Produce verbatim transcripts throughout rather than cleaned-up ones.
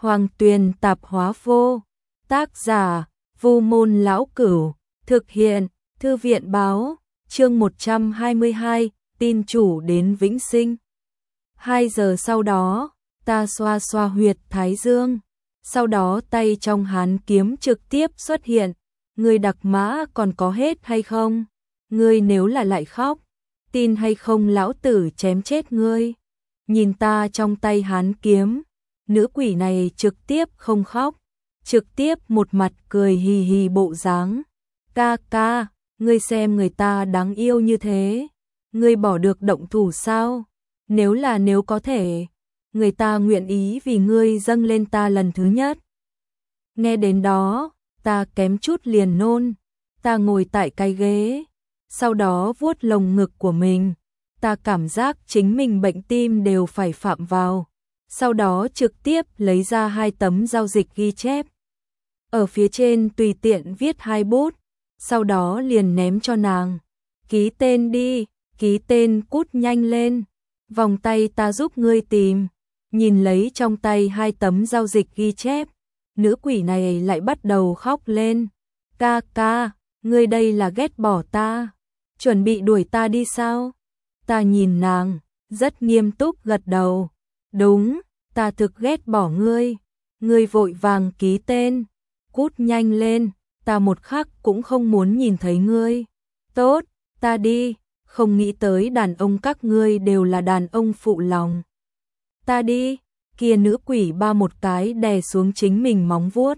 Hoàng Tuyền tạp hóa vô. Tác giả, Vu Môn Lão Cửu. Thực hiện, Thư viện Báo. Chương một trăm hai mươi hai, tin chủ đến vĩnh sinh. Hai giờ sau đó, ta xoa xoa huyệt thái dương. Sau đó tay trong hán kiếm trực tiếp xuất hiện. Ngươi đặc mã còn có hết hay không? Ngươi nếu là lại khóc, tin hay không lão tử chém chết ngươi. Nhìn ta trong tay hán kiếm, nữ quỷ này trực tiếp không khóc, trực tiếp một mặt cười hì hì bộ dáng. Ca ca, ngươi xem người ta đáng yêu như thế, ngươi bỏ được động thủ sao? Nếu là nếu có thể, người ta nguyện ý vì ngươi dâng lên ta lần thứ nhất. Nghe đến đó, ta kém chút liền nôn. Ta ngồi tại cái ghế, sau đó vuốt lồng ngực của mình. Ta cảm giác chính mình bệnh tim đều phải phạm vào. Sau đó trực tiếp lấy ra hai tấm giao dịch ghi chép. Ở phía trên tùy tiện viết hai bút, sau đó liền ném cho nàng. Ký tên đi, ký tên, cút nhanh lên. Vòng tay ta giúp ngươi tìm. Nhìn lấy trong tay hai tấm giao dịch ghi chép, nữ quỷ này lại bắt đầu khóc lên. Ca ca, ngươi đây là ghét bỏ ta, chuẩn bị đuổi ta đi sao? Ta nhìn nàng, rất nghiêm túc gật đầu. Đúng, ta thực ghét bỏ ngươi. Ngươi vội vàng ký tên, cút nhanh lên, ta một khắc cũng không muốn nhìn thấy ngươi. Tốt, ta đi, không nghĩ tới đàn ông các ngươi đều là đàn ông phụ lòng. Ta đi, kia nữ quỷ ba một cái đè xuống chính mình móng vuốt.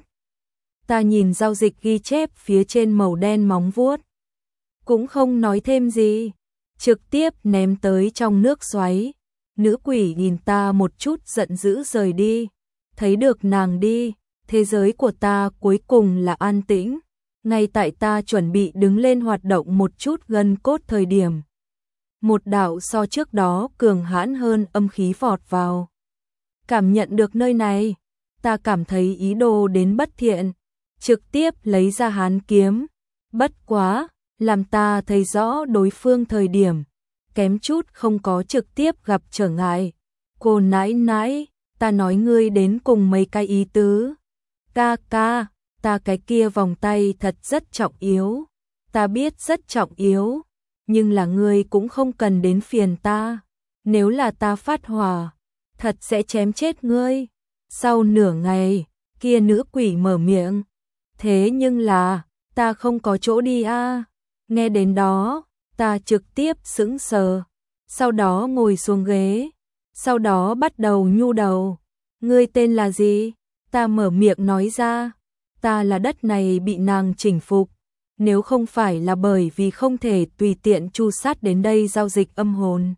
Ta nhìn giao dịch ghi chép phía trên màu đen móng vuốt, cũng không nói thêm gì, trực tiếp ném tới trong nước xoáy. Nữ quỷ nhìn ta một chút giận dữ rời đi. Thấy được nàng đi, thế giới của ta cuối cùng là an tĩnh. Ngay tại ta chuẩn bị đứng lên hoạt động một chút gân cốt thời điểm, một đạo so trước đó cường hãn hơn âm khí vọt vào. Cảm nhận được nơi này, ta cảm thấy ý đồ đến bất thiện, trực tiếp lấy ra hán kiếm. Bất quá, làm ta thấy rõ đối phương thời điểm, kém chút không có trực tiếp gặp trở ngại. Cô nãi nãi, ta nói ngươi đến cùng mấy cái ý tứ. Ca ca, ta cái kia vòng tay thật rất trọng yếu. Ta biết rất trọng yếu, nhưng là ngươi cũng không cần đến phiền ta. Nếu là ta phát hỏa, thật sẽ chém chết ngươi. Sau nửa ngày, kia nữ quỷ mở miệng. Thế nhưng là, ta không có chỗ đi a. À. Nghe đến đó, ta trực tiếp sững sờ. Sau đó ngồi xuống ghế. Sau đó bắt đầu nhu đầu. Ngươi tên là gì? Ta mở miệng nói ra. Ta là đất này bị nàng chỉnh phục. Nếu không phải là bởi vì không thể tùy tiện chu sát đến đây giao dịch âm hồn,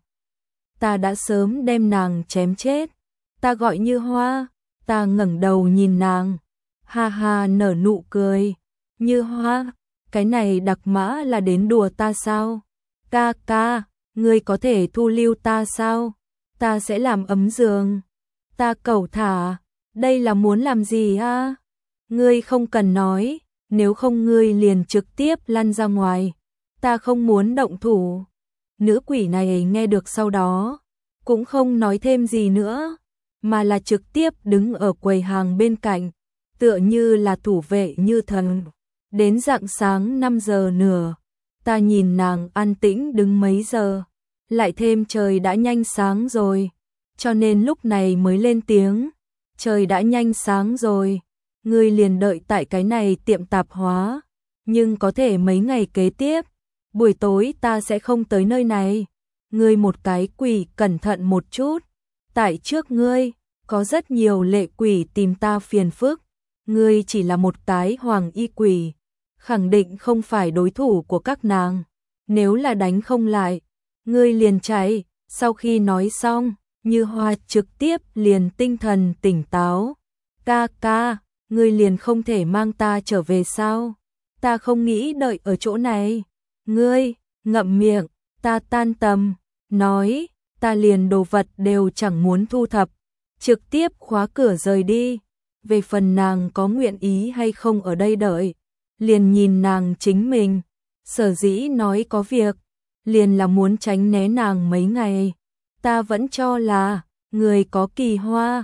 ta đã sớm đem nàng chém chết. Ta gọi Như Hoa. Ta ngẩng đầu nhìn nàng, ha ha nở nụ cười. Như Hoa, cái này đặc mã là đến đùa ta sao? Ca ca, ngươi có thể thu lưu ta sao? Ta sẽ làm ấm giường. Ta cẩu thả, đây là muốn làm gì a? Ngươi không cần nói, nếu không ngươi liền trực tiếp lăn ra ngoài. Ta không muốn động thủ. Nữ quỷ này nghe được sau đó, cũng không nói thêm gì nữa, mà là trực tiếp đứng ở quầy hàng bên cạnh, tựa như là thủ vệ như thần. Đến rạng sáng năm giờ nửa, ta nhìn nàng an tĩnh đứng mấy giờ, lại thêm trời đã nhanh sáng rồi, cho nên lúc này mới lên tiếng. Trời đã nhanh sáng rồi, ngươi liền đợi tại cái này tiệm tạp hóa, nhưng có thể mấy ngày kế tiếp, buổi tối ta sẽ không tới nơi này. Ngươi một cái quỷ cẩn thận một chút, tại trước ngươi, có rất nhiều lệ quỷ tìm ta phiền phức, ngươi chỉ là một cái hoàng y quỷ, khẳng định không phải đối thủ của các nàng. Nếu là đánh không lại, ngươi liền chạy. Sau khi nói xong, Như Hoa trực tiếp liền tinh thần tỉnh táo. Ca ca, ngươi liền không thể mang ta trở về sao? Ta không nghĩ đợi ở chỗ này. Ngươi, ngậm miệng, ta tan tầm. Nói, ta liền đồ vật đều chẳng muốn thu thập, trực tiếp khóa cửa rời đi. Về phần nàng có nguyện ý hay không ở đây đợi, liền nhìn nàng chính mình. Sở dĩ nói có việc, liền là muốn tránh né nàng mấy ngày. Ta vẫn cho là, người có kỳ hoa,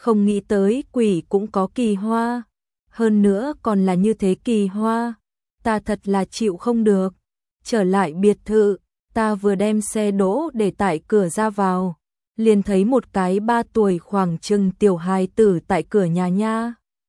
không nghĩ tới quỷ cũng có kỳ hoa, hơn nữa còn là như thế kỳ hoa, ta thật là chịu không được. Trở lại biệt thự, ta vừa đem xe đỗ để tại cửa ra vào, liền thấy một cái ba tuổi khoảng chừng tiểu hài tử tại cửa nhà nha.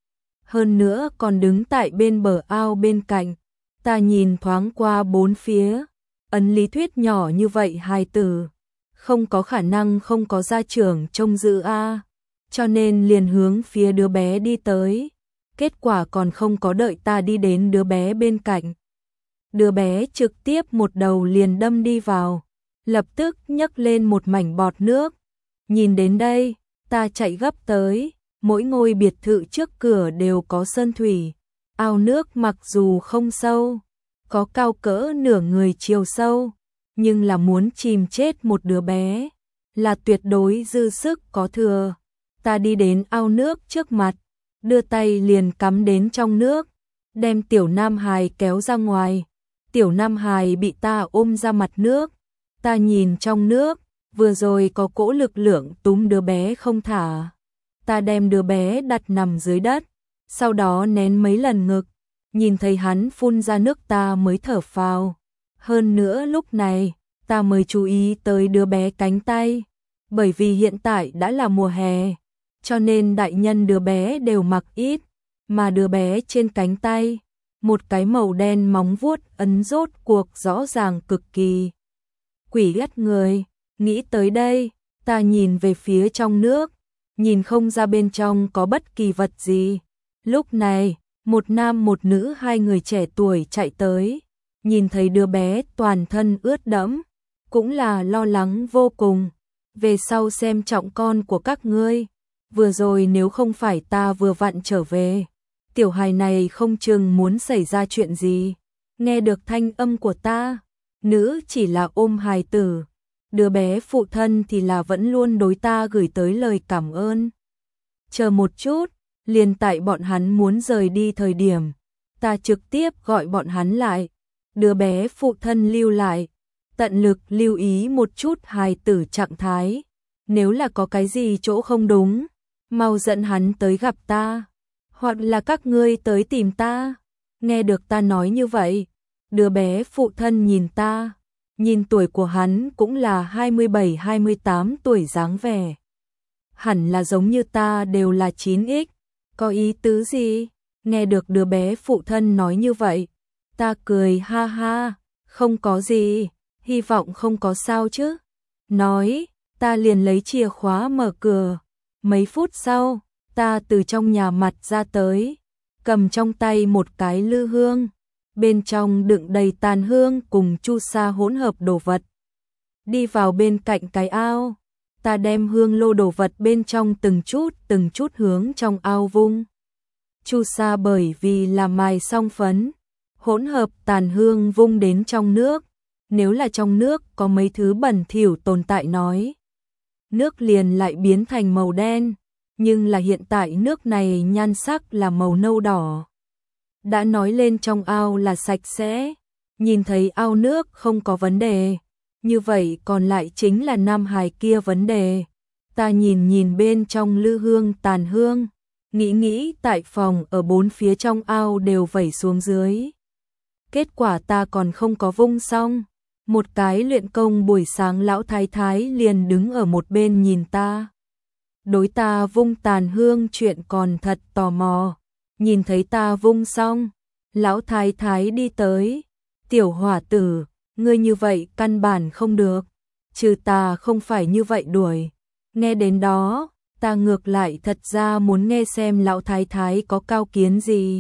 Hơn nữa còn đứng tại bên bờ ao bên cạnh, ta nhìn thoáng qua bốn phía, ấn lý thuyết nhỏ như vậy hài tử, không có khả năng không có gia trưởng trông giữ a, cho nên liền hướng phía đứa bé đi tới, kết quả còn không có đợi ta đi đến đứa bé bên cạnh. Đứa bé trực tiếp một đầu liền đâm đi vào, lập tức nhấc lên một mảnh bọt nước. Nhìn đến đây, ta chạy gấp tới, mỗi ngôi biệt thự trước cửa đều có sơn thủy, ao nước mặc dù không sâu, có cao cỡ nửa người chiều sâu, nhưng là muốn chìm chết một đứa bé, là tuyệt đối dư sức có thừa. Ta đi đến ao nước trước mặt, đưa tay liền cắm đến trong nước, đem tiểu Nam Hài kéo ra ngoài. Tiểu Nam Hài bị ta ôm ra mặt nước, ta nhìn trong nước, vừa rồi có cỗ lực lượng túm đứa bé không thả. Ta đem đứa bé đặt nằm dưới đất, sau đó nén mấy lần ngực, nhìn thấy hắn phun ra nước ta mới thở phào. Hơn nữa lúc này, ta mới chú ý tới đứa bé cánh tay, bởi vì hiện tại đã là mùa hè, cho nên đại nhân đứa bé đều mặc ít, mà đứa bé trên cánh tay, một cái màu đen móng vuốt ấn rốt cuộc rõ ràng cực kỳ. Quỷ ghét người, nghĩ tới đây, ta nhìn về phía trong nước, nhìn không ra bên trong có bất kỳ vật gì. Lúc này, một nam một nữ hai người trẻ tuổi chạy tới, nhìn thấy đứa bé toàn thân ướt đẫm, cũng là lo lắng vô cùng. Về sau xem trọng con của các ngươi, vừa rồi nếu không phải ta vừa vặn trở về, tiểu hài này không chừng muốn xảy ra chuyện gì. Nghe được thanh âm của ta, nữ chỉ là ôm hài tử, đứa bé phụ thân thì là vẫn luôn đối ta gửi tới lời cảm ơn. Chờ một chút, liền tại bọn hắn muốn rời đi thời điểm, ta trực tiếp gọi bọn hắn lại, đứa bé phụ thân lưu lại, tận lực lưu ý một chút hài tử trạng thái, nếu là có cái gì chỗ không đúng, mau dẫn hắn tới gặp ta, hoặc là các ngươi tới tìm ta. Nghe được ta nói như vậy, đứa bé phụ thân nhìn ta, nhìn tuổi của hắn cũng là hai mươi bảy hai mươi tám tuổi dáng vẻ. Hẳn là giống như ta đều là chín x, có ý tứ gì? Nghe được đứa bé phụ thân nói như vậy, ta cười ha ha, không có gì, hy vọng không có sao chứ. Nói, ta liền lấy chìa khóa mở cửa, mấy phút sau, ta từ trong nhà mặt ra tới, cầm trong tay một cái lư hương, bên trong đựng đầy tàn hương cùng chu sa hỗn hợp đồ vật. Đi vào bên cạnh cái ao, ta đem hương lô đồ vật bên trong từng chút từng chút hướng trong ao vung. Chu sa bởi vì là mài xong phấn, hỗn hợp tàn hương vung đến trong nước, nếu là trong nước có mấy thứ bẩn thỉu tồn tại nói, nước liền lại biến thành màu đen, nhưng là hiện tại nước này nhan sắc là màu nâu đỏ. Đã nói lên trong ao là sạch sẽ, nhìn thấy ao nước không có vấn đề, như vậy còn lại chính là nam hài kia vấn đề. Ta nhìn nhìn bên trong lư hương tàn hương, nghĩ nghĩ tại phòng ở bốn phía trong ao đều vẩy xuống dưới. Kết quả ta còn không có vung xong, một cái luyện công buổi sáng lão thái thái liền đứng ở một bên nhìn ta. Đối ta vung tàn hương chuyện còn thật tò mò, nhìn thấy ta vung xong, lão thái thái đi tới, tiểu hỏa tử, ngươi như vậy căn bản không được, trừ ta không phải như vậy đuổi. Nghe đến đó, ta ngược lại thật ra muốn nghe xem lão thái thái có cao kiến gì.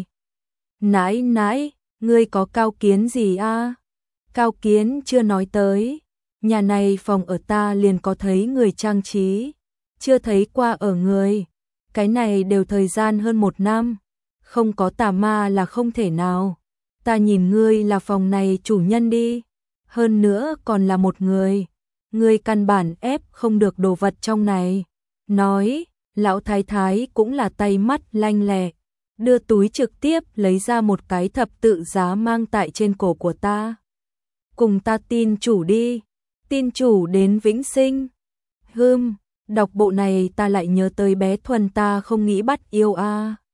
Nãi nãi, ngươi có cao kiến gì a? Cao kiến chưa nói tới, nhà này phòng ở ta liền có thấy người trang trí, chưa thấy qua ở người, cái này đều thời gian hơn một năm, không có tà ma là không thể nào. Ta nhìn ngươi là phòng này chủ nhân đi, hơn nữa còn là một người, ngươi căn bản ép không được đồ vật trong này. Nói, lão thái thái cũng là tay mắt lanh lẹ, đưa túi trực tiếp lấy ra một cái thập tự giá mang tại trên cổ của ta. Cùng ta tin chủ đi, tin chủ đến vĩnh sinh. Hừm, Đọc bộ này ta lại nhớ tới bé Thuần ta không nghĩ bắt yêu a.